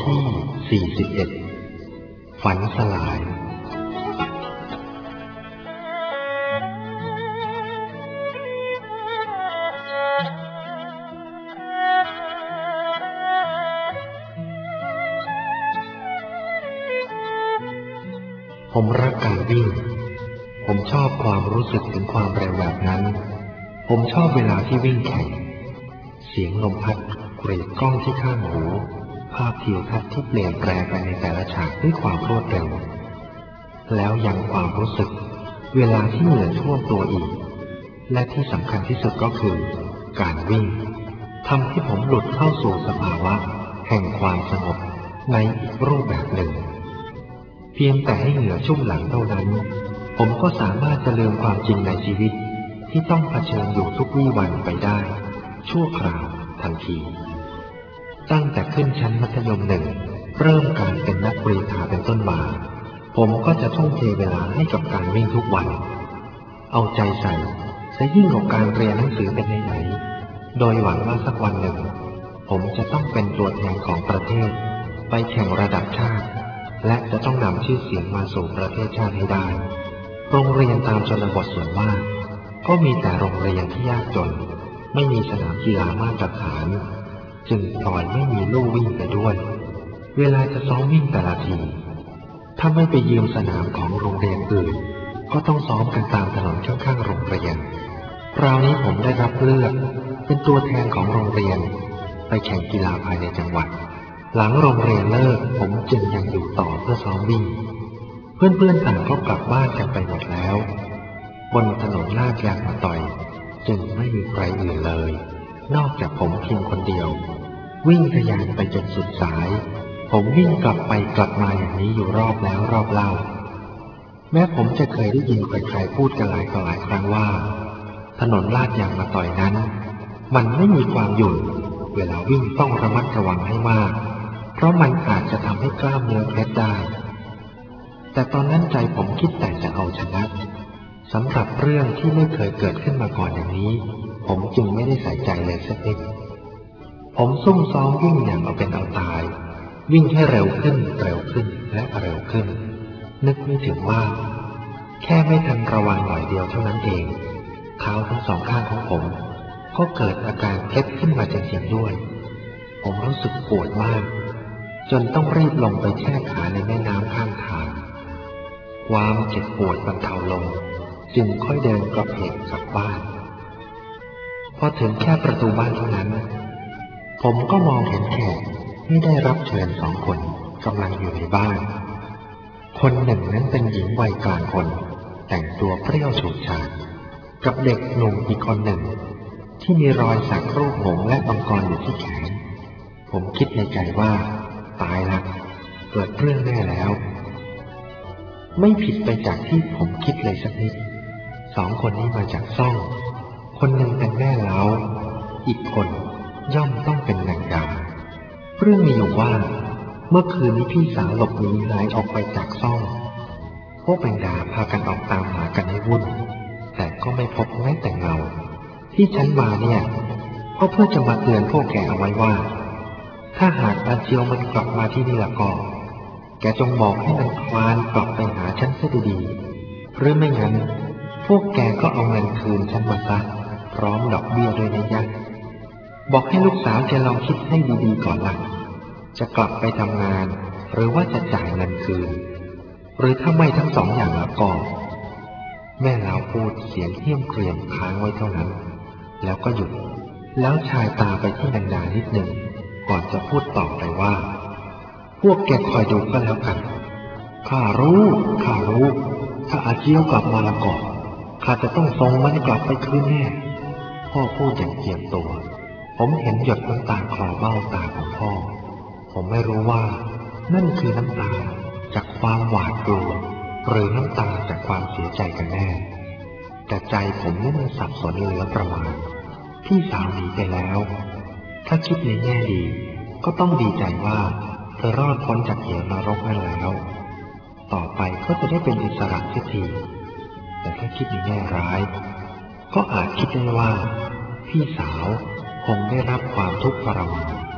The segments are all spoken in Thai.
ที่41ฝันสลายผมรักการวิ่งผมชอบความรู้สึกถึงความเร็วแบบนั้นผมชอบเวลาที่วิ่งแข่งเสียงลมพัดกรีดกล้องที่ข้างหูภาพทิวทัศน์ที่เปลี่ยนแปลงไปในแต่ละฉากด้วยความรวดเร็วแล้วยังความรู้สึกเวลาที่เหงื่อท่วมตัวอีกและที่สำคัญที่สุดก็คือการวิ่งทำให้ผมหลุดเข้าสู่สภาวะแห่งความสงบในอีกรูปแบบหนึ่งเพียงแต่ให้เหงื่อชุ่มหลังเท่านั้นผมก็สามารถจะลืมความจริงในชีวิตที่ต้องเผชิญอยู่ทุกวี่วันไปได้ชั่วคราวทันทีตั้งแต่ขึ้นชั้นมัธยมหนึ่งเริ่มการเป็นนักกรีฑาเป็นต้นมาผมก็จะทุ่มเทเวลาให้กับการวิ่งทุกวันเอาใจใส่ซะยิ่งกว่าการเรียนหนังสือเป็นไหนๆโดยหวังว่าสักวันหนึ่งผมจะต้องเป็นตัวแทนของประเทศไปแข่งระดับชาติและจะต้องนำชื่อเสียงมาสู่ประเทศชาติให้ได้โรงเรียนตามชนบทส่วนมากก็มีแต่โรงเรียนที่ยากจนไม่มีสนามกีฬามาตรฐานจึงปล่อยไม่มีลู่วิ่งไปด้วยเวลาจะซ้อมวิ่งแต่ละทีถ้าไม่ไปยืมสนามของโรงเรียนอื่นก็ต้องซ้อมกันตามถนนข้างๆโรงเรียนคราวนี้ผมได้รับเลือกเป็นตัวแทนของโรงเรียนไปแข่งกีฬาภายในจังหวัดหลังโรงเรียนเลิกผมจึงยังอยู่ต่อเพื่อซ้อมวิ่งเพื่อนๆต่างก็กลับบ้านกันไปหมดแล้วบนถนนลาดยางมะตอยจึงไม่มีใครอื่นเลยนอกจากผมเพียงคนเดียววิ่งทะยานไปจนสุดสายผมวิ่งกลับไปกลับมาอย่างนี้อยู่รอบแล้วรอบเล่าแม้ผมจะเคยได้ยินใครๆพูดกันหลายต่อหลายครั้งว่าถนนลาดยางมะตอยนั้นมันไม่มีความหยุ่นเวลาวิ่งต้องระมัดระวังให้มากเพราะมันอาจจะทำให้กล้ามเนื้อเคล็ดได้แต่ตอนนั้นใจผมคิดแต่จะเอาชนะสำหรับเรื่องที่ไม่เคยเกิดขึ้นมาก่อนอย่างนี้ผมจึงไม่ได้ใส่ใจเลยสักนิดผมซุ่มซ้อมวิ่งอย่างเอาเป็นเอาตายวิ่งให้เร็วขึ้นเร็วขึ้นและเร็วขึ้นนึกไม่ถึงว่าแค่ไม่ทันระวังหน่อยเดียวเท่านั้นเองเท้าทั้งสองข้างของผมก็เกิดอาการเคล็ดขึ้นมาจริงๆด้วยผมรู้สึกปวดมากจนต้องรีบลงไปแช่ขาในแม่น้ำข้างทางความเจ็บปวดบรรเทาลงจึงค่อยเดินกลับเพกกลับบ้านพอถึงแค่ประตูบ้านเท่านั้นผมก็มองเห็นแขกที่ได้รับเชิญ2 คนกำลังอยู่ในบ้านคนหนึ่งนั้นเป็นหญิงวัยกลางคนแต่งตัวเปรี้ยวฉูดฉาดกับเด็กหนุ่มอีกคนหนึ่งที่มีรอยสักรูปหงส์และมังกรอยู่ที่แขนผมคิดในใจว่าตายละเกิดเรื่องแน่แล้วไม่ผิดไปจากที่ผมคิดเลยสักนิด2 คนนี้มาจากซ่องคนหนึ่งเป็นแม่เล้าอีกคนย่อมต้องเป็นนางดาเรื่องมีอยู่ว่าเมื่อคืนนี้พี่สาวหลบหนีหายออกไปจากซ่องพวกแมงดาพากันออกตามหากันให้วุ่นแต่ก็ไม่พบแม้แต่เงาที่ฉันมาเนี่ยก็เพื่อจะมาเตือนพวกแกเอาไว้ว่าถ้าหากอาเจียวมันกลับมาที่นี่ละก็แกจงบอกให้มันคลานกลับไปหาฉันซะดีๆหรือไม่งั้นพวกแกก็เอาเงินคืนฉันมาซะพร้อมดอกเบี้ยด้วยนะยะบอกให้ลูกสาวแกลองคิดให้ดีๆก่อนล่ะจะกลับไปทำงานหรือว่าจะจ่ายเงินคืนหรือถ้าไม่ทั้ง2 อย่างละก็แม่เล้าพูดเสียงเหี้ยมเกรียมค้างไว้เท่านั้นแล้วก็หยุดแล้วชายตาไปที่นางดานิดหนึ่งก่อนจะพูดต่อไปว่าพวกแกคอยดูก็แล้วกันข้ารู้ถ้าอาเจียวกลับมาละก็ข้าจะต้องส่งมันกลับไปคืนแน่พ่อพูดอย่างเจียมตัวผมเห็นหยดน้ำตาคลอเบ้าตาของพ่อผมไม่รู้ว่านั่นคือน้ำตาจากความหวาดกลัวหรือน้ำตาจากความเสียใจกันแน่แต่ใจผมนี่มันสับสนเหลือประมาณพี่สาวหนีไปแล้วถ้าคิดในแง่ดีก็ต้องดีใจว่าเธอรอดพ้นจากเหวนรกนั่นแล้วต่อไปก็จะได้เป็นอิสระเสียทีแต่ถ้าคิดในแง่ร้ายก็อาจคิดได้ว่าพี่สาวคงได้รับความทุกข์ทรมาน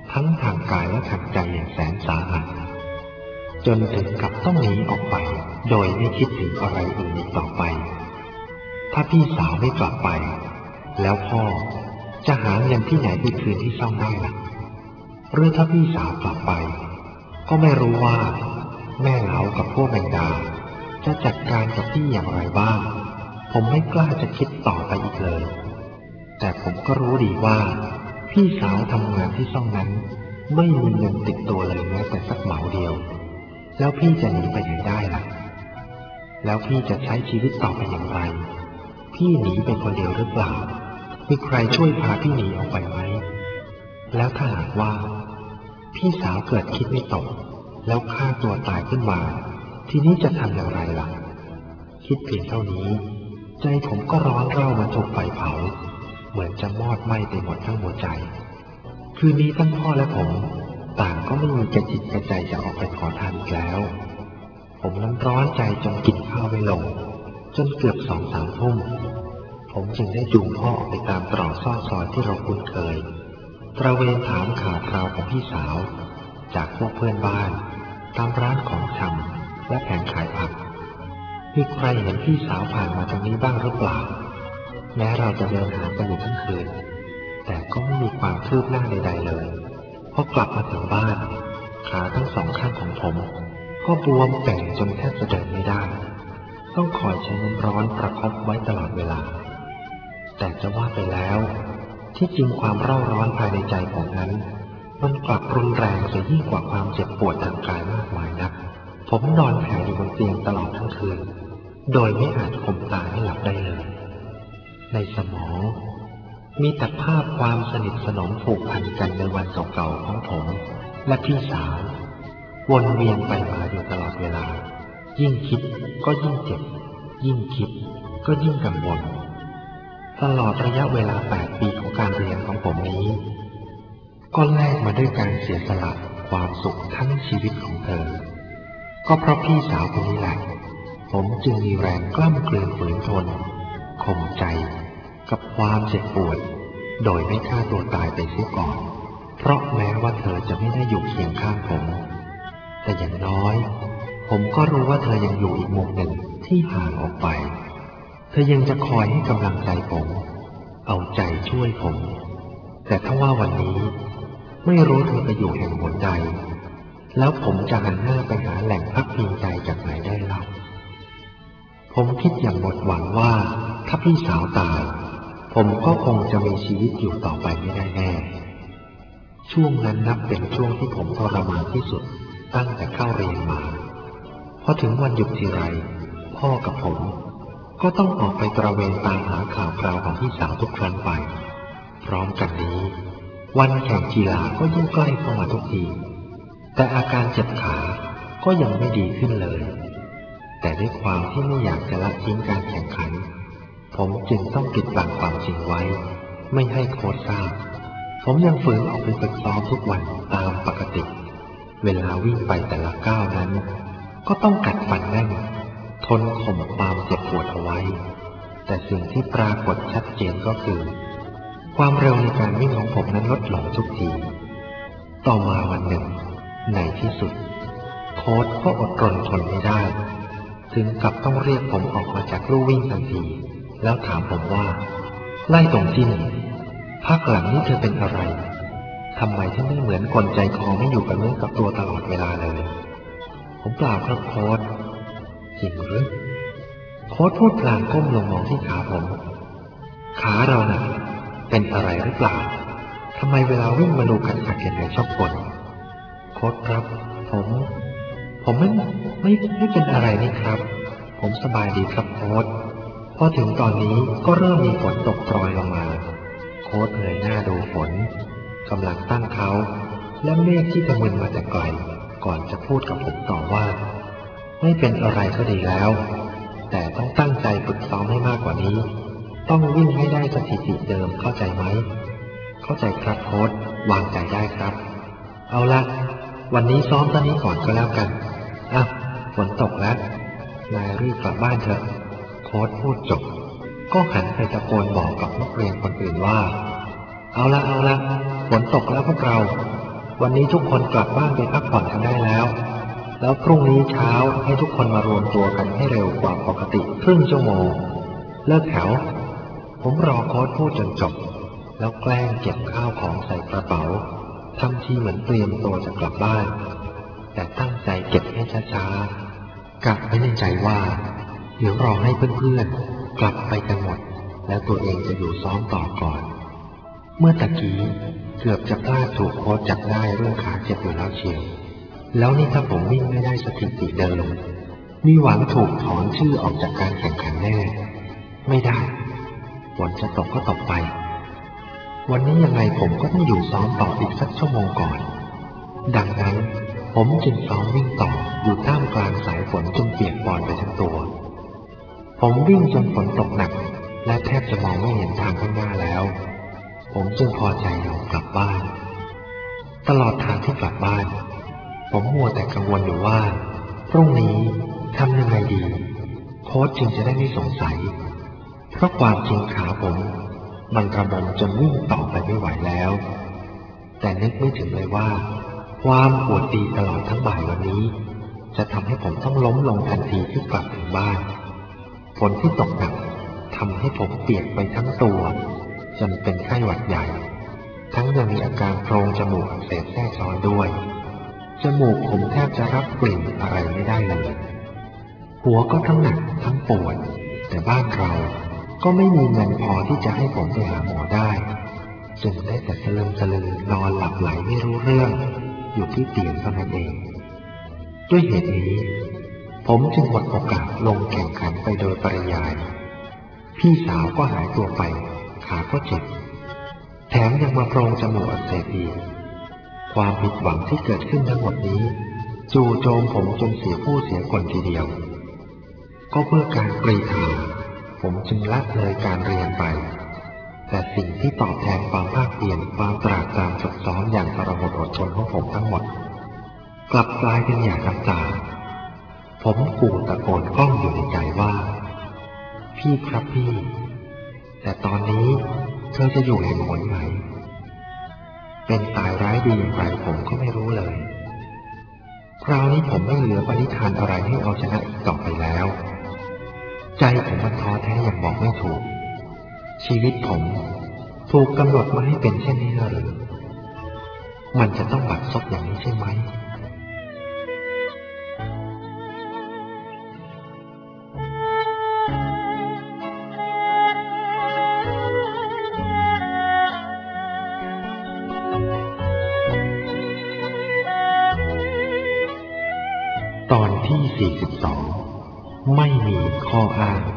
ทั้งทางกายและทางใจอย่างแสนสาหัสจนถึงกับต้องหนีออกไปโดยไม่คิดถึงอะไรอื่นอีกต่อไปถ้าพี่สาวไม่กลับไปแล้วพ่อจะหาเงินที่ไหนไปคืนที่ซ่องได้ล่ะหรือถ้าพี่สาวกลับไปก็ไม่รู้ว่าแม่เหลากับพวกแมงดาจะจัดการกับพี่อย่างไรบ้างผมไม่กล้าจะคิดต่อไปอีกเลยแต่ผมก็รู้ดีว่าพี่สาวทำงานที่ซ่องนั้นไม่มีเงินติดตัวเลยแม้แต่สักเหมาเดียวแล้วพี่จะหนีไปไหนได้ล่ะแล้วพี่จะใช้ชีวิตต่อไปอย่างไรพี่หนีไปคนเดียวหรือเปล่ามีใครช่วยพาพี่หนีออกไปไหมแล้วถ้าหากว่าพี่สาวเกิดคิดไม่ตกแล้วฆ่าตัวตายขึ้นมาทีนี้จะทำอย่างไรล่ะคิดเพียงเท่านี้ใจผมก็ร้อนเร่ามาถูกไฟเผาเหมือนจะมอดไหม้ไปหมดทั้งหัวใจคืนนี้ทั้งพ่อและผมต่างก็ไม่มีกระจิตกระใจจะออกไปขอทานอีกแล้วผมนั้นร้อนใจจนกินข้าวไม่ลงจนเกือบ2-3 ทุ่มผมจึงได้จูงพ่อออกไปตามตรอกซอกซอยที่เราคุ้นเคยตระเวนถามข่าวคราวของพี่สาวจากพวกเพื่อนบ้านตามร้านของชำและแผงขายผักมีใครเห็นพี่สาวผ่านมาตรงนี้บ้างหรือเปล่าแม้เราจะเดินหากันอยู่ทั้งคืนแต่ก็ไม่มีความคืบหน้าใดๆเลยพอกลับมาถึงบ้านขาทั้งสองข้างของผมก็บวมแป่งจนแทบจะเดินไม่ได้ต้องคอยใช้น้ำร้อนประคบไว้ตลอดเวลาแต่จะว่าไปแล้วที่จริงความเร่าร้อนภายในใจผมนั้นมันกลับรุนแรงเสียยิ่งกว่าความเจ็บปวดทางกายมากมายนักผมนอนแผ่อยู่บนเตียงตลอดทั้งคืนโดยไม่อาจข่มตาให้หลับได้เลยในสมองมีแต่ภาพความสนิทสนมผูกพันกันในวันเก่าๆของผมและพี่สาววนเวียนไปมาอยู่ตลอดเวลายิ่งคิดก็ยิ่งเจ็บยิ่งคิดก็ยิ่งกังวลตลอดระยะเวลา8 ปีของการเรียนของผมนี้ก็แลกมาด้วยการเสียสละความสุขทั้งชีวิตของเธอก็เพราะพี่สาวคนนี้แหละผมจึงมีแรงกล้ำกลืนฝืนทนข่มใจกับความเจ็บปวดโดยไม่ฆ่าตัวตายไปเสียก่อนเพราะแม้ว่าเธอจะไม่ได้อยู่เคียงข้างผมแต่อย่างน้อยผมก็รู้ว่าเธอยังอยู่อีกมุมหนึ่งที่ห่างออกไปเธอยังจะคอยให้กำลังใจผมเอาใจช่วยผมแต่ถ้าว่าวันนี้ไม่รู้เธอไปอยู่แห่งหนใดแล้วผมจะหันหน้าไปหาแหล่งพักพิงใจจากไหนได้เล่าผมคิดอย่างหมดหวังว่าถ้าพี่สาวตายผมก็คงจะมีชีวิตอยู่ต่อไปไม่ได้แน่ช่วงนั้นนับเป็นช่วงที่ผมทรมานที่สุดตั้งแต่เข้าเรียนมาพอถึงวันหยุดทีไรพ่อกับผมก็ต้องออกไปตระเวนตามหาข่าวคราวของพี่สาวทุกครั้งไปพร้อมกันนี้วันแข่งกีฬาก็ยิ่งใกล้เข้ามาทุกทีแต่อาการเจ็บขาก็ยังไม่ดีขึ้นเลยแต่ด้วยความที่ไม่อยากจะละทิ้งการแข่งขันผมจึงต้องปิดบังความจริงไว้ไม่ให้โค้ชทราบผมยังฝืนออกไปฝึกซ้อมทุกวันตามปกติเวลาวิ่งไปแต่ละก้าวนั้นก็ต้องกัดฟันแน่นทนข่มความเจ็บปวดเอาไว้แต่สิ่งที่ปรากฏชัดเจนก็คือความเร็วในการวิ่งของผมนั้นลดลงทุกทีต่อมาวันหนึ่งในที่สุดโค้ชก็อดรนทนไม่ได้ถึงกับต้องเรียกผมออกมาจากลู่วิ่งทันทีแล้วถามผมว่าไล่ตรงที่นี่พักหลังนี้เธอเป็นอะไรทำไมถึงไม่เหมือนคนใจคอไม่อยู่กับเนื้อกับตัวตลอดเวลาเลยผมเปล่าครับโค้ชจริงหรือโค้ชพูดพลางก้มลงมองที่ขาผมขาเราน่ะเป็นอะไรหรือเปล่าทำไมเวลาวิ่งมาดูขัดเห็นไหนชอบปวดโค้ชครับผมไม่เป็นอะไรนี่ครับผมสบายดีครับโค้ชพอถึงตอนนี้ก็เริ่มมีฝนตกโปรยลงมาโค้ชเงยหน้าดูฝนกำลังตั้งเขาและเมฆที่กำมึนมาแต่ไกลก่อนจะพูดกับผมต่อว่าไม่เป็นอะไรก็ดีแล้วแต่ต้องตั้งใจฝึกซ้อมให้มากกว่านี้ต้องวิ่งให้ได้สถิติเดิมเข้าใจไหมเข้าใจครับโค้ชวางใจได้ครับเอาละวันนี้ซ้อมตอนนี้ก่อนก็แล้วกันฝนตกแล้วนายรีบกลับบ้านเถอะโค้ชพูดจบก็หันไปตะโกนบอกกับนักเรียนคนอื่นว่าเอาละฝนตกแล้วพวกเราวันนี้ทุกคนกลับบ้านไปพักผ่อนกันได้แล้วพรุ่งนี้เช้าให้ทุกคนมารวมตัวกันให้เร็วกว่าปกติครึ่งชั่วโมงเลิกแถวผมรอโค้ชพูดจนจบแล้วแกล้งเก็บข้าวของใส่กระเป๋าทำทีเหมือนเตรียมตัวจะกลับบ้านแต่ตั้งใจเก็บให้ช้าๆกะไว้ในใจว่าเดี๋ยวรอให้เพื่อนๆกลับไปกันหมดแล้วตัวเองจะอยู่ซ้อมต่อก่อนเมื่อตะกี้เกือบจะพลาดถูกโค้ชจับได้เรื่องขาเจ็บอยู่แล้วเชียวแล้วนี่ถ้าผมวิ่งไม่ได้สถิติเดิมมีหวังถูกถอนชื่อออกจากการแข่งขันแน่ไม่ได้ฝนจะตกก็ตกไปวันนี้ยังไงผมก็ต้องอยู่ซ้อมต่ออีกสักชั่วโมงก่อนดังนั้นผมจึงซ้อมวิ่งต่ออยู่ท่ามกลางสายฝนจนเปียกปอนไปทั้งตัวผมวิ่งจนฝนตกหนักและแทบจะมองไม่เห็นทางข้างหน้าแล้วผมจึงพอใจยอมกลับบ้านตลอดทางที่กลับบ้านผมมัวแต่กังวลอยู่ว่าพรุ่งนี้ทำยังไงดีโค้ชจึงจะได้ไม่สงสัยเพราะความจริงขาผมมันระบมจนวิ่งต่อไปไม่ไหวแล้วแต่นึกไม่ถึงเลยว่าความปวดตีตลอดทั้งบ่ายวันนี้จะทำให้ผมต้องล้มลงทันทีที่กลับถึงบ้านฝนที่ตกหนักทำให้ผมเปียกไปทั้งตัวจนเป็นไข้หวัดใหญ่ทั้งยังมีอาการโพรงจมูกอักเสบแทรกซ้อนด้วยจมูกผมแทบจะรับกลิ่นอะไรไม่ได้เลยหัวก็ทั้งหนักทั้งปวดแต่บ้านเราก็ไม่มีเงินพอที่จะให้ผมไปหาหมอได้จึงได้แต่สลึมสลือนอนหลับไหลไม่รู้เรื่องอยู่ที่เตียงเท่านั้นเองด้วยเหตุนี้ผมจึงหมดโอกาสลงแข่งขันไปโดยปริยายพี่สาวก็หายตัวไปขาก็เจ็บแถมยังมาโพรงจมูกอักเสบอีกความผิดหวังที่เกิดขึ้นทั้งหมดนี้จู่โจมผมจนเสียผู้เสียคนทีเดียวก็เพื่อการกรีธาผมจึงละเลยการเรียนไปแต่สิ่งที่ตอบแทนความภาคเพียรความตรากตรำฝึกซ้อมอย่างทรหดอดทนของผมทั้งหมดกลับกลายเป็นหยาดน้ำตาผมกู่ตะโกนกล้องอยู่ในใจว่าพี่ครับพี่แต่ตอนนี้เธอจะอยู่เห็นผลไหมเป็นตายร้ายดีอย่างไรผมก็ไม่รู้เลยคราวนี้ผมไม่เหลือปณิธานอะไรให้เอาชนะอีกต่อไปแล้วใจผมมันท้อแท้อย่างบอกไม่ถูกชีวิตผมถูกกำหนดมาให้เป็นเช่นนี้หรือมันจะต้องบัดซบอย่างนี้ใช่ไหมตอนที่42ไม่มีข้ออ้าง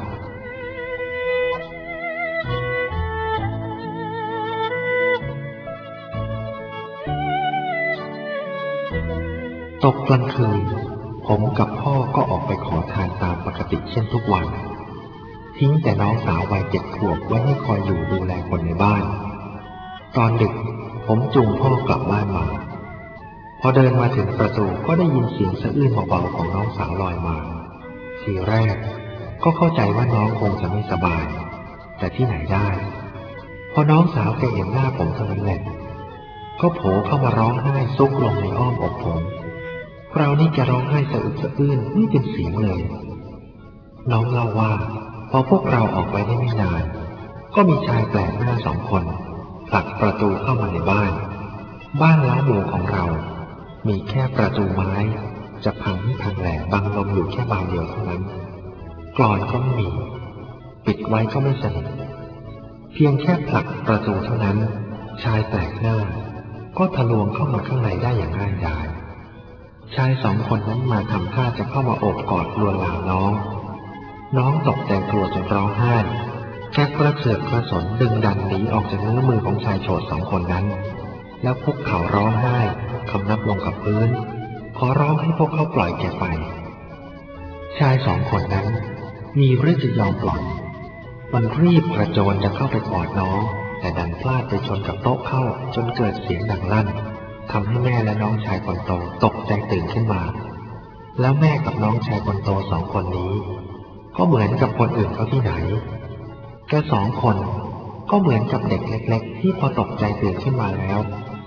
ตกกลางคืนผมกับพ่อก็ออกไปขอทานตามปกติเช่นทุกวันทิ้งแต่น้องสาววัย7 ขวบไว้ให้คอยอยู่ดูแลคนในบ้านตอนดึกผมจูงพ่อกลับบ้านมาพอเดินมาถึงประตูก็ได้ยินเสียงสะอื้นเบาๆของน้องสาวลอยมาทีแรกก็เข้าใจว่าน้องคงจะไม่สบายแต่ที่ไหนได้พอน้องสาวแกเห็นหน้าผมเท่านั้นแหละก็โผล่เข้ามาร้องไห้ซุกลงในอ้อมอกผมคราวนี้แกร้องไห้สะอึกสะอื้นไม่เป็นเสียงเลยน้องเล่าว่าพอพวกเราออกไปได้ไม่นานก็มีชายแปลกหน้า2 คนผลักประตูเข้ามาในบ้านล้าหมู่ของเรามีแค่ประตูไม้จะพังไม่พังแหล่บังลมอยู่แค่บานเดียวเท่านั้นกลอนก็ไม่มีปิดไว้ก็ไม่สนิทเพียงแค่ผลักประตูเท่านั้นชายแปลกหน้าก็ทะลวงเข้ามาข้างในได้อย่างง่ายดายชาย2 คนนั้นมาทำท่าจะเข้ามาโอบกอดลวนลามน้องตกใจกลัวจนร้องไห้แค่กระเสือกกระสนดึงดันหนีออกจากเนื้อมือของชายโฉด2 คนนั้นแล้วคุกเข่าร้องไห้คำนับลงกับพื้นขอร้องให้พวกเขาปล่อยแกไปชาย2 คนนั้นมีหรือจะยอมปล่อยมันรีบกระโจนจะเข้าไปกอดน้องแต่ดันพลาดไปชนกับโต๊ะเข้าจนเกิดเสียงดังลั่นทำให้แม่และน้องชายคนโตตกใจตื่นขึ้นมาแล้วแม่กับน้องชายคนโต2 คนนี้ก็เหมือนกับคนอื่นเขาที่ไหนแก2 คนก็เหมือนกับเด็กเล็กๆที่พอตกใจตื่นขึ้นมาแล้ว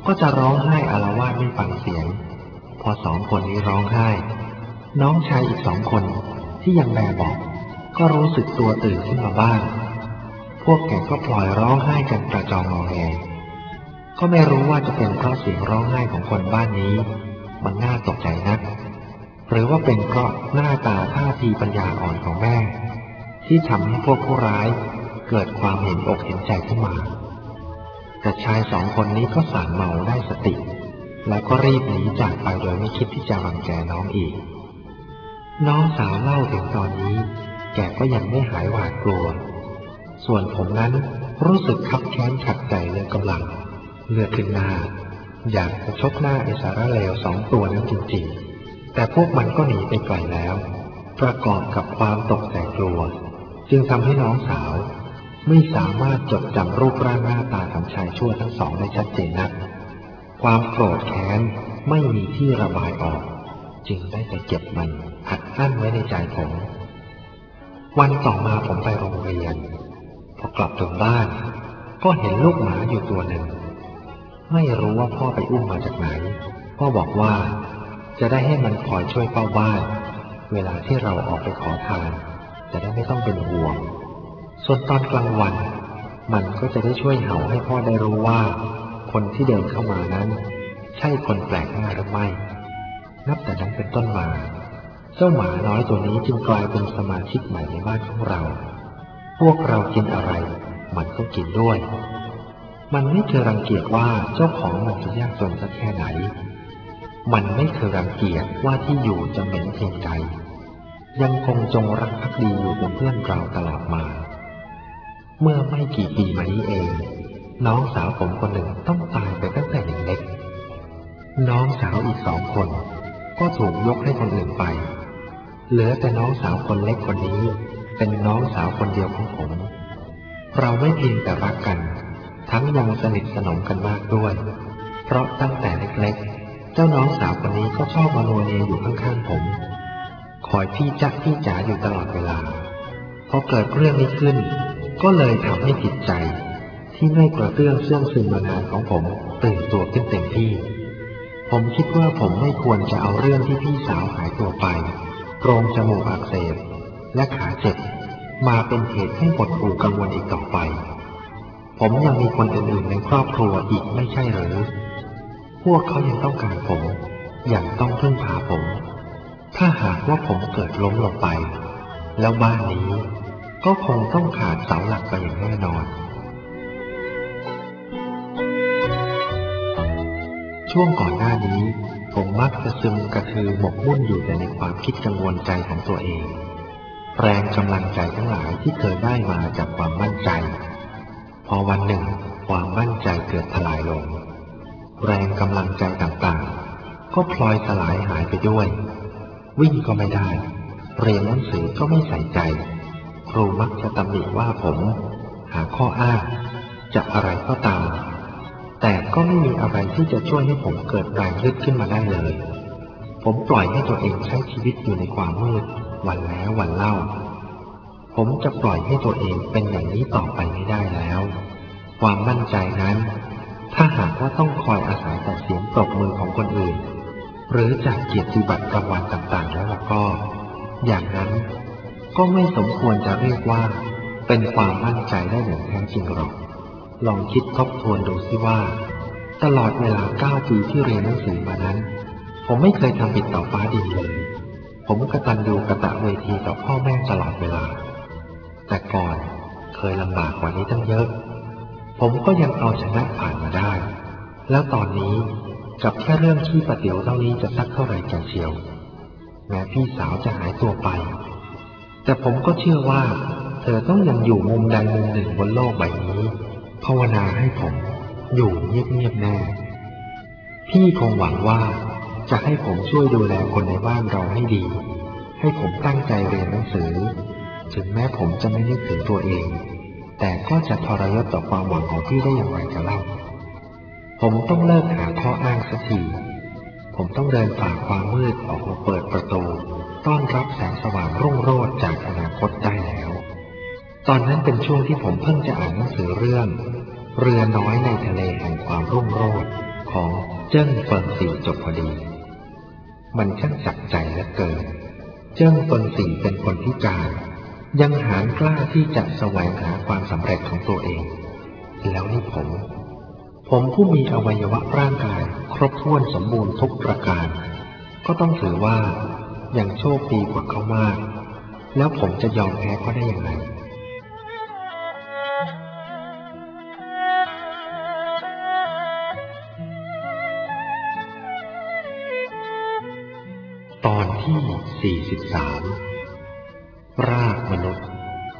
ก็จะร้องไห้อาละวาดไม่ฟังเสียงพอสองคนนี้ร้องไห้น้องชายอีก2 คนที่ยังแบเบาะก็รู้สึกตัวตื่นขึ้นมาบ้างพวกแกก็ปล่อยร้องไห้กันกระจองงอแงก็ไม่รู้ว่าจะเป็นเพราะเสียงร้องไห้ของคนบ้านนี้มันน่าตกใจนักหรือว่าเป็นเพราะหน้าตาท่าทีปัญญาอ่อนของแม่ที่ทำให้พวกผู้ร้ายเกิดความเห็นอกเห็นใจขึ้นมาแต่ชาย2 คนนี้ก็สั่งเมาได้สติแล้วก็รีบหนีจากไปโดยไม่คิดที่จะรังแกน้องอีกน้องสาวเล่าถึงตอนนี้แกก็ยังไม่หายหวาดกลัวส่วนผมนั้นรู้สึกคับแค้นขัดใจเรื่องกำลังเลือดขึ้นหน้าอยากจะชกหน้าไอ้สารเลว2 ตัวนั้นจริงๆแต่พวกมันก็หนีไปไกลแล้วประกอบกับความตกใจกลัวจึงทำให้น้องสาวไม่สามารถจดจำรูปร่างหน้าตาของชายชั่วทั้งสองได้ชัดเจนนักความโกรธแค้นไม่มีที่ระบายออกจึงได้แต่เก็บมันอัดอั้นไว้ในใจผมวันต่อมาผมไปโรงเรียนพอกลับถึงบ้านก็เห็นลูกหมาอยู่ตัวหนึ่งไม่รู้ว่าพ่อไปอุ้มมาจากไหนพ่อบอกว่าจะได้ให้มันคอยช่วยเฝ้าบ้านเวลาที่เราออกไปขอทานจะได้ไม่ต้องเป็นห่วงส่วนตอนกลางวันมันก็จะได้ช่วยเห่าให้พ่อได้รู้ว่าคนที่เดินเข้ามานั้นใช่คนแปลกหน้าหรือไม่นับแต่นั้นเป็นต้นมาเจ้าหมาน้อยตัวนี้จึงกลายเป็นสมาชิกใหม่ในบ้านของเราพวกเรากินอะไรมันก็กินด้วยมันไม่เคยรังเกียจว่าเจ้าของมันจะยากจนสักแค่ไหนมันไม่เคยรังเกียจว่าที่อยู่จะเหม็นเพียงใดยังคงจงรักภักดีอยู่เป็นเพื่อนเราตลอดมาเมื่อไม่กี่ปีมานี้เองน้องสาวผมคนหนึ่งต้องตายไปตั้งแต่ยังเล็กน้องสาวอีก2 คนก็ถูกยกให้คนอื่นไปเหลือแต่น้องสาวคนเล็กคนนี้เป็นน้องสาวคนเดียวของผมเราไม่เพียงแต่รักกันทั้งยังสนิทสนมกันมากด้วยเพราะตั้งแต่เล็กๆเจ้าน้องสาวคนนี้ก็ชอบมาโนเนอยู่ข้างๆผมคอยพี่จ๊ะพี่จ๋าอยู่ตลอดเวลาพอเกิดเรื่องนี้ขึ้นก็เลยทำให้จิตใจที่ไม่กระเตื้องเสื่องซึมมานานของผมตื่นตัวขึ้นเต็มที่ผมคิดว่าผมไม่ควรจะเอาเรื่องที่พี่สาวหายตัวไปโพรงจมูกอักเสบและขาเจ็บมาเป็นเหตุให้หดหู่กังวลอีกต่อไปผมยังมีคนอื่นๆในครอบครัวอีกไม่ใช่หรือพวกเขายังต้องการผมยังต้องพึ่งพาผมถ้าหากว่าผมเกิดล้มลงไปแล้วบ้านนี้ก็คงต้องขาดเสาหลักไปอย่างแน่นอนช่วงก่อนหน้านี้ผมมักจะซึมกระทือหมกมุ่นอยู่แต่ในความคิดกังวลใจของตัวเองแรงกำลังใจทั้งหลายที่เคยได้มาจากความมั่นใจพอวันหนึ่งความมั่นใจเกิดทลายลงแรงกำลังใจต่างๆก็พลอยสลายหายไปด้วยวิ่งก็ไม่ได้เรียนหนังสือก็ไม่ใส่ใจครูมักจะตำหนิว่าผมหาข้ออ้างจะอะไรก็ตามแต่ก็ไม่มีอะไรที่จะช่วยให้ผมเกิดแรงฮึดขึ้นมาได้เลยผมปล่อยให้ตัวเองใช้ชีวิตอยู่ในความมืดวันแล้ววันเล่าผมจะปล่อยให้ตัวเองเป็นอย่างนี้ต่อไปไม่ได้แล้วความมั่นใจนั้นถ้าหากว่าต้องคอยอาศัยแต่เสียงปรบมือของคนอื่นหรือจากเกียรติบัตรรางวัลต่างๆแล้วก็อย่างนั้นก็ไม่สมควรจะเรียกว่าเป็นความมั่นใจได้อย่างแท้จริงหรอกลองคิดทบทวนดูสิว่าตลอดเวลา9 ปีที่เรียนหนังสือมานั้นผมไม่เคยทำผิดต่อฟ้าดินเลยผมกตัญญูกตเวทีต่อพ่อแม่ตลอดเวลาแต่ก่อนเคยลำบากกว่านี้ตั้งเยอะผมก็ยังเอาชนะผ่านมาได้แล้วตอนนี้กับแค่เรื่องขี้ประเดี๋ยวเท่านี้จะสักเท่าไหร่กันเชียวแม้พี่สาวจะหายตัวไปแต่ผมก็เชื่อว่าเธอต้องยังอยู่มุมใดมุมหนึ่งบนโลกใบนี้ภาวนาให้ผมอยู่เงียบๆแน่พี่คงหวังว่าจะให้ผมช่วยดูแลคนในบ้านเราให้ดีให้ผมตั้งใจเรียนหนังสือถึงแม้ผมจะไม่นึกถึงตัวเองแต่ก็จะทรยศต่อความหวังของพี่ได้อย่างไรกันเล่าผมต้องเลิกหาข้ออ้างสักทีผมต้องเดินฝ่าความมืดออกมาเปิดประตูต้อนรับแสงสว่างรุ่งโรจน์จากอนาคตได้แล้วตอนนั้นเป็นช่วงที่ผมเพิ่งจะอ่านหนังสือเรื่องเรือน้อยในทะเลแห่งความรุ่งโรจน์ขของเจิ้งเฟิงสีจบพอดีมันช่างจับใจเหลือเกินเจิ้งเฟิงสีเป็นคนพิการยังหาญกล้าที่จะแสวงหาความสำเร็จของตัวเองแล้วนี่ผมผู้มีอวัยวะร่างกายครบถ้วนสมบูรณ์ทุกประการก็ต้องถือว่ายังโชคดีกว่าเขามากแล้วผมจะยอมแพ้เขาได้ยังไงตอนที่43รากมนุษย์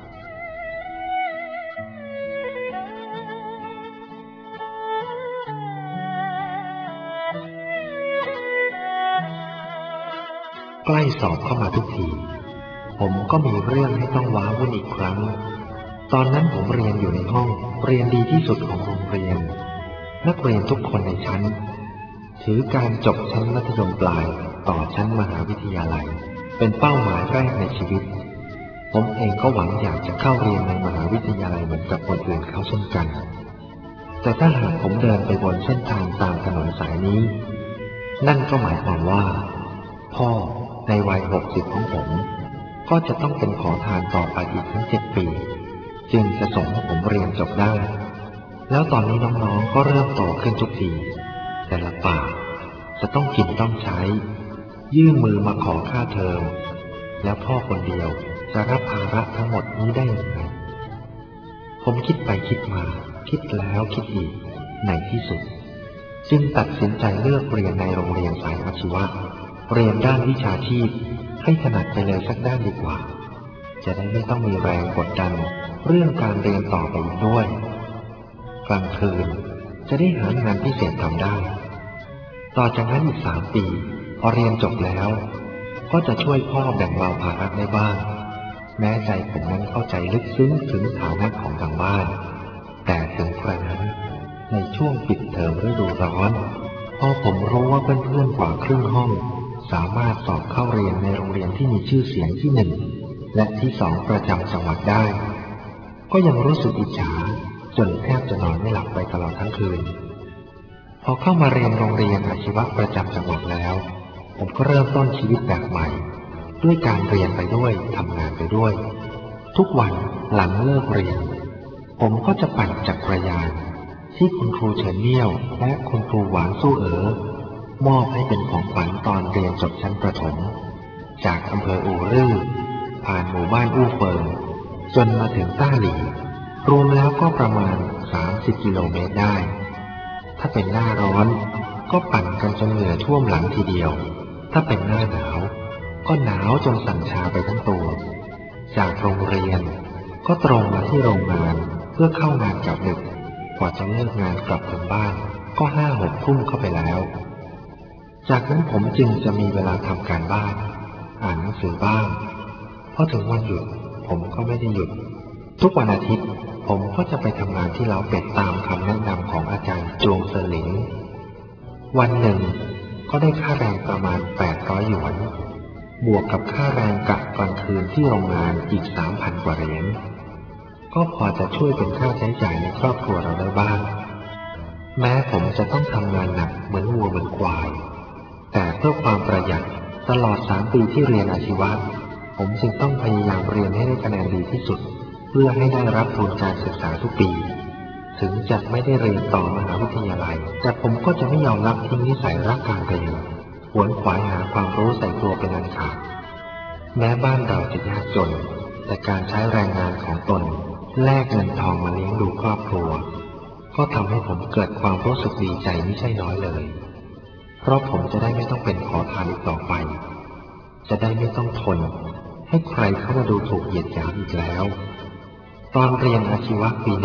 ใกล้สอบเข้ามาทุกทีผมก็มีเรื่องให้ต้องว้าวุ่นอีกครั้งตอนนั้นผมเรียนอยู่ในห้องเรียนดีที่สุดของโรงเรียนนักเรียนทุกคนในชั้นถือการจบชั้นมัธยมปลายต่อชั้นมหาวิทยาลัยเป็นเป้าหมายแรกในชีวิตผมเองก็หวังอยากจะเข้าเรียนในมหาวิทยาลัยเหมือนกับคนอื่นเขาเช่นกันแต่ถ้าหากผมเดินไปบนเส้นทางตามถนนสายนี้นั่นก็หมายความว่าพ่อในวัย60ของผมก็จะต้องเป็นขอทานต่อไปอีกถึง7 ปีจึงจะส่งให้ผมเรียนจบได้แล้วตอนนี้น้องๆก็เริ่มโตขึ้นทุกทีแต่ละปากจะต้องกินต้องใช้ยื่นมือมาขอค่าเทอมแล้วพ่อคนเดียวจะรับภาระทั้งหมดนี้ได้ยังไงผมคิดไปคิดมาคิดแล้วคิดอีกในที่สุดจึงตัดสินใจเลือกเรียนในโรงเรียนสายอาชีวะเรียนด้านวิชาชีพให้ถนัดไปเลยสักด้านดีกว่าจะได้ไม่ต้องมีแรงกดดันเรื่องการเรียนต่อไปอีกด้วยกลางคืนจะได้หางานพิเศษทำได้ต่อจากนั้นอีก3 ปีพอเรียนจบแล้วก็จะช่วยพ่อแบ่งเบาภาระได้บ้างแม้ใจผมนั้นเข้าใจลึกซึ้งถึงฐานะของทางบ้านแต่ถึงกระนั้นในช่วงปิดเทอมฤดูร้อนพอผมรู้ว่าเพื่อนๆกว่าครึ่งห้องสามารถสอบเข้าเรียนในโรงเรียนที่มีชื่อเสียงที่1และที่2ประจำจังหวัดได้ก็ยังรู้สึกอิจฉาจนแทบจะนอนไม่หลับไปตลอดทั้งคืนพอเข้ามาเรียนโรงเรียนอาชีวะประจำจังหวัดแล้วผมก็เริ่มต้นชีวิตแบบใหม่ด้วยการเรียนไปด้วยทำงานไปด้วยทุกวันหลังเลิกเรียนผมก็จะปั่นจักรยานที่คุณครูเฉินเมี่ยวและคุณครูหวานสู้มอบให้เป็นของขวัญตอนเรียนจบชั้นประถมจากอำเภออู่รื่อผ่านหมู่บ้านอู้เฟิงจนมาถึงต้าหลีรวมแล้วก็ประมาณ30 กิโลเมตรได้ถ้าเป็นหน้าร้อนก็ปั่นกันจนเหงื่อท่วมหลังทีเดียวถ้าเป็นหน้าหนาวก็หนาวจนสั่นชาไปทั้งตัวจากโรงเรียนก็ตรงมาที่โรงงานเพื่อเข้างานกลับดึกกว่าจะเลิกงานกลับถึงบ้านก็5-6 ทุ่มเข้าไปแล้วจากนั้นผมจึงจะมีเวลาทำการบ้านอ่านหนังสือบ้างพอถึงวันหยุดผมก็ไม่ได้หยุดทุกวันอาทิตย์ผมก็จะไปทำงานที่เล้าเป็ดตามคำแนะนำของอาจารย์จวงเซินหลิงวันหนึ่งก็ได้ค่าแรงประมาณ800 หยวนบวกกับค่าแรงกะกลางคืนที่โรงงานอีก 3,000 กว่าเหรียญก็พอจะช่วยเป็นค่าใช้จ่ายในครอบครัวเราได้บ้างแม้ผมจะต้องทำงานหนักเหมือนวัวเหมือนควายแต่เพื่อความประหยัดตลอด3 ปีที่เรียนอาชีวะผมจึงต้องพยายามเรียนให้ได้คะแนนดีที่สุดเพื่อให้ได้รับทุนการศึกษาทุกปีถึงจะไม่ได้เรียนต่อมหาวิทยาลัยแต่ผมก็จะไม่ยอมรับทิ้งนิสัยรักการเรียนขวนขวายหาความรู้ใส่ตัวเป็นอันขาดแม้บ้านเราจะยากจนแต่การใช้แรงงานของตนแลกเงินทองมาเลี้ยงดูครอบครัวก็ทำให้ผมเกิดความรู้สึกดีใจไม่ใช่น้อยเลยเพราะผมจะได้ไม่ต้องเป็นขอทานอีกต่อไปจะได้ไม่ต้องทนให้ใครเข้ามาดูถูกเหยียดหยามอีกแล้วตอนเรียนอาชีวะปี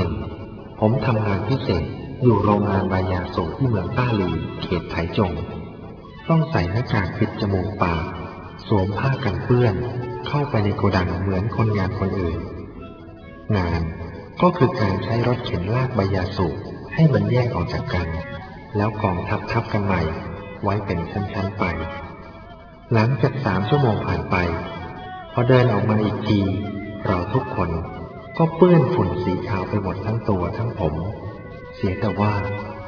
1ผมทำงานพิเศษอยู่โรงงานใบยาสูบที่เมืองต้าหลีเขตไถจงต้องใส่หน้ากากปิดจมูกปากสวมผ้ากันเปื้อนเข้าไปในโกดังเหมือนคนงานคนอื่นงานก็คือการใช้รถเข็นลากใบยาสูบให้มันแยกออกจากกันแล้วกองทับกันใหม่ไว้เป็นชั้นๆไปหลังจาก3 ชั่วโมงผ่านไปพอเดินออกมาอีกทีเราทุกคนก็เปื้อนฝุ่นสีขาวไปหมดทั้งตัวทั้งผมเสียแต่ว่า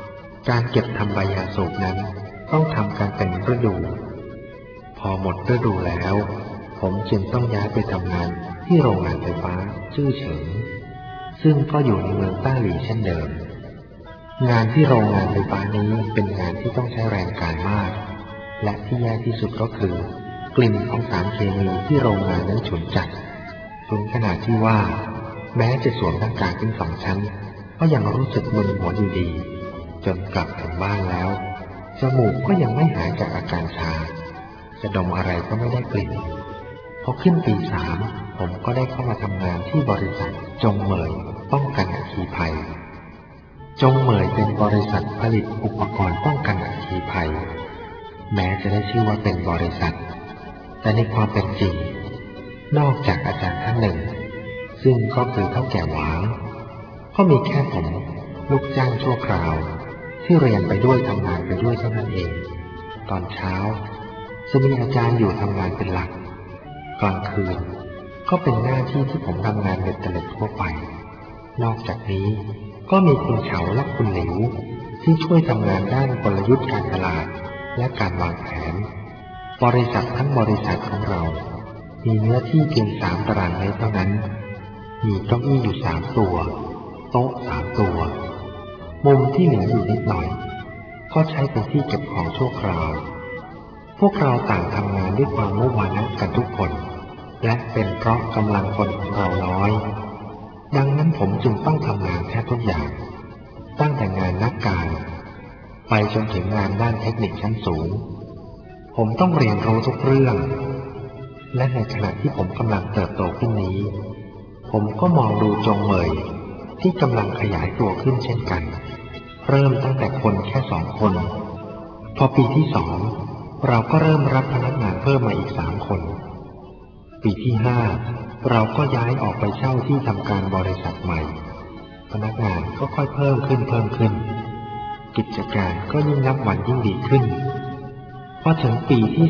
การเก็บทำใบยาสูบนั้นต้องทำกันเป็นฤดูพอหมดฤดูแล้วผมจึงต้องย้ายไปทำงานที่โรงงานไฟฟ้าชื่อเฉิงซึ่งก็อยู่ในเมืองต้าหลีเช่นเดิมงานที่โรงงานไฟฟ้านี้เป็นงานที่ต้องใช้แรงกายมากและที่แย่ที่สุดก็คือกลิ่นของสารเคมีที่โรงงานนั้นฉุนจัดจนขนาดที่ว่าแม้จะสวมหน้ากากถึง2 ชั้นก็ยังรู้สึกมึนหัวอยู่ดีจนกลับถึงบ้านแล้วจมูกก็ยังไม่หายจากอาการชาจะดมอะไรก็ไม่ได้กลิ่นพอขึ้นปี 3ผมก็ได้เข้ามาทำงานที่บริษัทจงเหมยป้องกันอัคคีภัยจงเหมยเป็นบริษัทผลิตอุปกรณ์ป้องกันอัคคีภัยแม้จะได้ชื่อว่าเป็นบริษัทแต่ในความเป็นจริงนอกจากอาจารย์ท่านหนึ่งซึ่งก็คือเฒ่าแก่หวางก็มีแค่ผมลูกจ้างชั่วคราวที่เรียนไปด้วยทำงานไปด้วยเท่านั้นเองตอนเช้าจะมีอาจารย์อยู่ทำงานเป็นหลักกลางคืนก็เป็นหน้าที่ที่ผมทำงานเบ็ดเตล็ดทั่วไปนอกจากนี้ก็มีคุณเฉาและคุณหลิวที่ช่วยทำงานด้านกลยุทธ์การตลาดและการวางแผนบริษัททั้งบริษัทของเรามีเนื้อที่เพียง3 ตารางเมตรเท่านั้นมีเก้าอี้อยู่3 ตัวโต๊ะ3 ตัวมุมที่เหลืออยู่นิดหน่อยก็ใช้เป็นที่เก็บของชั่วคราวพวกเราต่างทำงานด้วยความมุ่งมั่นกันทุกคนและเป็นเพราะกำลังคนของเราน้อยดังนั้นผมจึงต้องทำงานแทบทุกอย่างตั้งแต่งานนักการไปจนถึงงานด้านเทคนิคชั้นสูงผมต้องเรียนรู้ทุกเรื่องและในขณะที่ผมกำลังเติบโตขึ้นนี้ผมก็มองดูจงเหมยที่กำลังขยายตัวขึ้นเช่นกันเริ่มตั้งแต่คนแค่2 คนพอปีที่2เราก็เริ่มรับพนักงานเพิ่มมาอีก3 คนปีที่5เราก็ย้ายออกไปเช่าที่ทำการบริษัทใหม่พนักงานก็ค่อยเพิ่มขึ้นกิจการก็ยิ่งนับวันยิ่งดีขึ้นพอถึงปีที่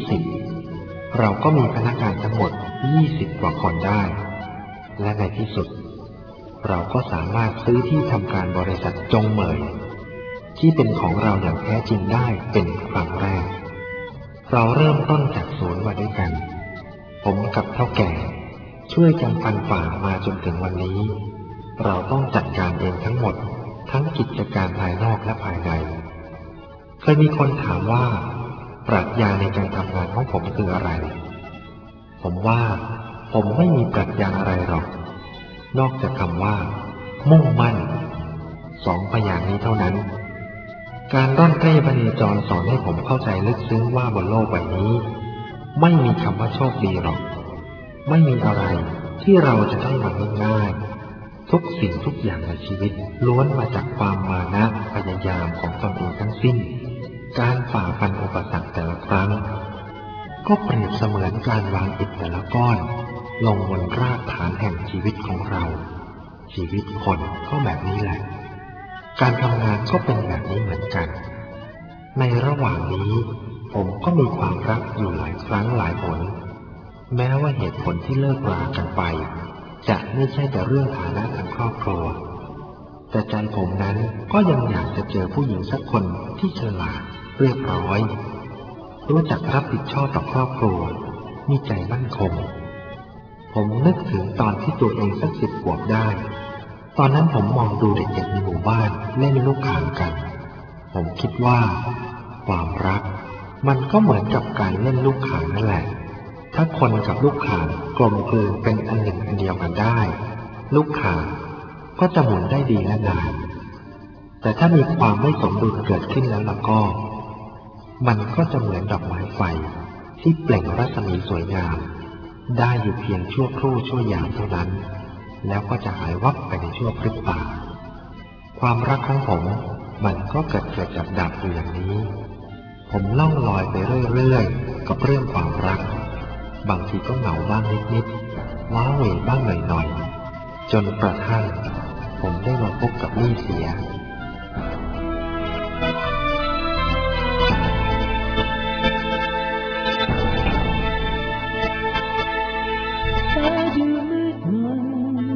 10เราก็มีพนักงานทั้งหมด20 กว่าคนได้และในที่สุดเราก็สามารถซื้อที่ทำการบริษัทจงเหมยที่เป็นของเราอย่างแท้จริงได้เป็นครั้งแรกเราเริ่มต้นจากศูนย์มาด้วยกันผมกับเฒ่าแก่ช่วยกันฟันฝ่ามาจนถึงวันนี้เราต้องจัดการเองทั้งหมดทั้งกิจการภายนอกและภายในเคยมีคนถามว่าปรัชญาในการทำงานของผมคืออะไรผมว่าผมไม่มีปรัชญาอะไรหรอกนอกจากคำว่ามุ่งมั่น2 พยางค์นี้เท่านั้นการร่อนเร่พเนจรสอนให้ผมเข้าใจลึกซึ้งว่าบนโลกใบนี้ไม่มีคำว่าโชคดีหรอกไม่มีอะไรที่เราจะได้มาง่ายๆทุกสิ่งทุกอย่างในชีวิตล้วนมาจากความมานะพยายามของตนเองทั้งสิ้นการฝ่าฟันอุปสรรคแต่ละครั้งก็เปรียบเสมือนการวางอิฐแต่ละก้อนลงบนรากฐานแห่งชีวิตของเราชีวิตคนก็แบบนี้แหละการทำงานก็เป็นแบบนี้เหมือนกันในระหว่างนี้ผมก็มีความรักอยู่หลายครั้งหลายหนแม้ว่าเหตุผลที่เลิกรากันไปจะไม่ใช่แต่เรื่องฐานะทางครอบครัวแต่ใจผมนั้นก็ยังอยากจะเจอผู้หญิงสักคนที่ฉลาดเรียบร้อยรู้จักรับผิดชอบต่อครอบครัวมีใจมั่นคงผมนึกถึงตอนที่ตัวเองสัก10 ขวบได้ตอนนั้นผมมองดูเด็กๆในหมู่บ้านเล่นลูกข่างกันผมคิดว่าความรักมันก็เหมือนกับการเล่นลูกข่างนั่นแหละถ้าคนกับลูกข่างกลมกลืนเป็นอันหนึ่งอันเดียวกันได้ลูกข่างก็จะหมุนได้ดีและนานแต่ถ้ามีความไม่สมดุลเกิดขึ้นแล้วก็มันก็จะเหมือนดอกไม้ไฟที่เปล่งรัศมีสวยงามได้อยู่เพียงชั่วครู่ชั่วยามเท่านั้นแล้วก็จะหายวับไปในชั่วพริบตาความรักของผมมันก็เกิดดับอยู่อย่างนี้ผมล่องลอยไปเรื่อยๆกับเรื่องความรักบางทีก็เหงาบ้างนิดๆว้าเหวบ้างหน่อยๆจนกระทั่งผมได้มาพบกับลี่เสีย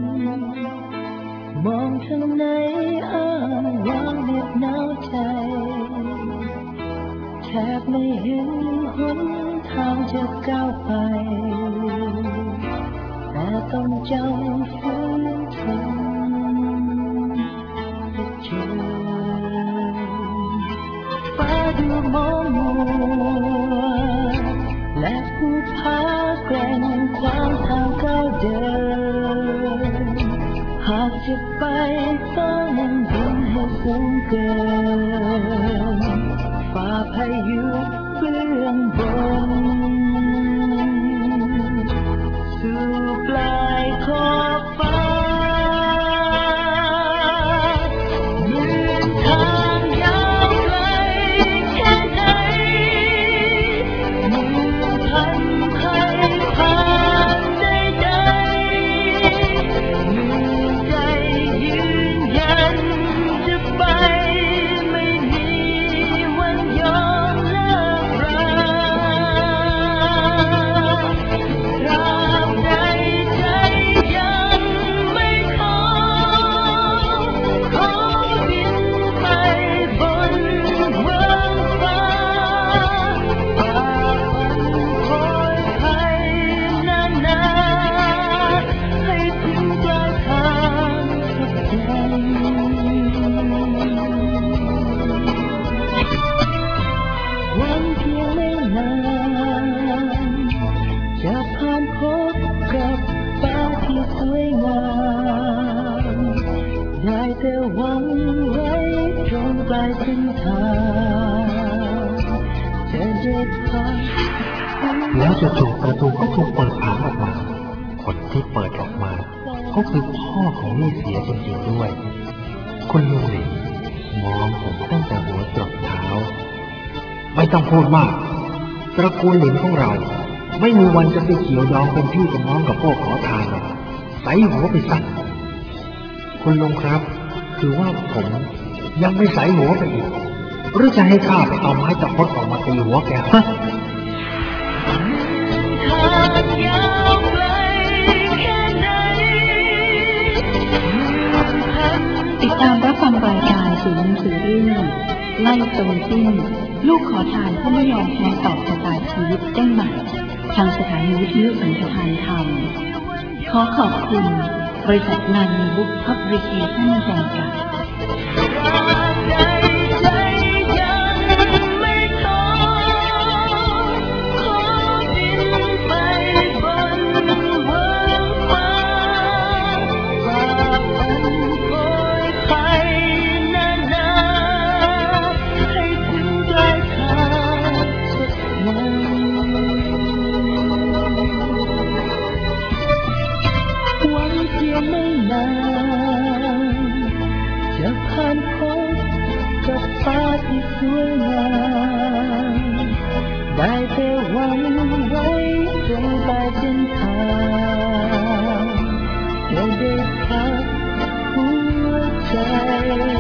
มองทางไหนอ้างว้างเหน็บหนาวใจแทบไม่เห็นหนทางจะก้าวไปแต่ต้องจำฝืนทนเจอฟ้าดูมองมัวและผู้พาแกร่งขวางทางก้าวเดินหากจะไปต้องบินให้สูงเกินฝ่าพายุเบื้องบนสู่ปลายขอบฟ้าเหมือนทางยาวไกลแค่ไหนเหมือนพันภัยผ่านใดๆเหมือนใจยืนยันจะไปไม่มีวันยอมเลิกราตราบใดใจยังไม่ขอบินไปบนเมืองฟ้าฝ่าฟันคอยภัยนานๆให้ถึงปลายทางสักวันหวังเพียงไม่นานจะผ่านพบกับฟ้าที่สวยงามได้แต่หวังไว้ตรงปลายเส้นทางจะได้ผ่านแล้วจู่ๆประตูก็ถูกเปิดผางออกมาคนที่เปิดออกมาก็คือพ่อของลี่เสียจริงๆด้วยคุณลุงหลินมองผมตั้งแต่หัวจรดเท้าไม่ต้องพูดมากตระกูลหลินของเราไม่มีวันจะไปเกี่ยวดองเป็นพี่เป็นน้องกับพวกขอทานหรอกใส่หัวไปซะคุณลุงครับคือว่าผมยังไม่ใส่หัวไปอีกหรือจะให้ข้าไปเอาไม้ตะพดออกมาตีหัวแกฮะติดตามรับฟังรายการสื่อหนังสือเรื่องไล่ตรงติ้นลูกขอทานผู้ไม่ยอมแพ้ต่อชะตาชีวิตได้ใหม่ทางสถานีวิทยุสัญญาณธรรมขอขอบคุณบริษัทนันบุ๊กพับริเคชั่นจำกัดไม่นานจะผ่านพบกับฟ้าที่สวยงามได้แต่หวังไว้ตรงปลายเส้นทางจะได้พักหัวใจ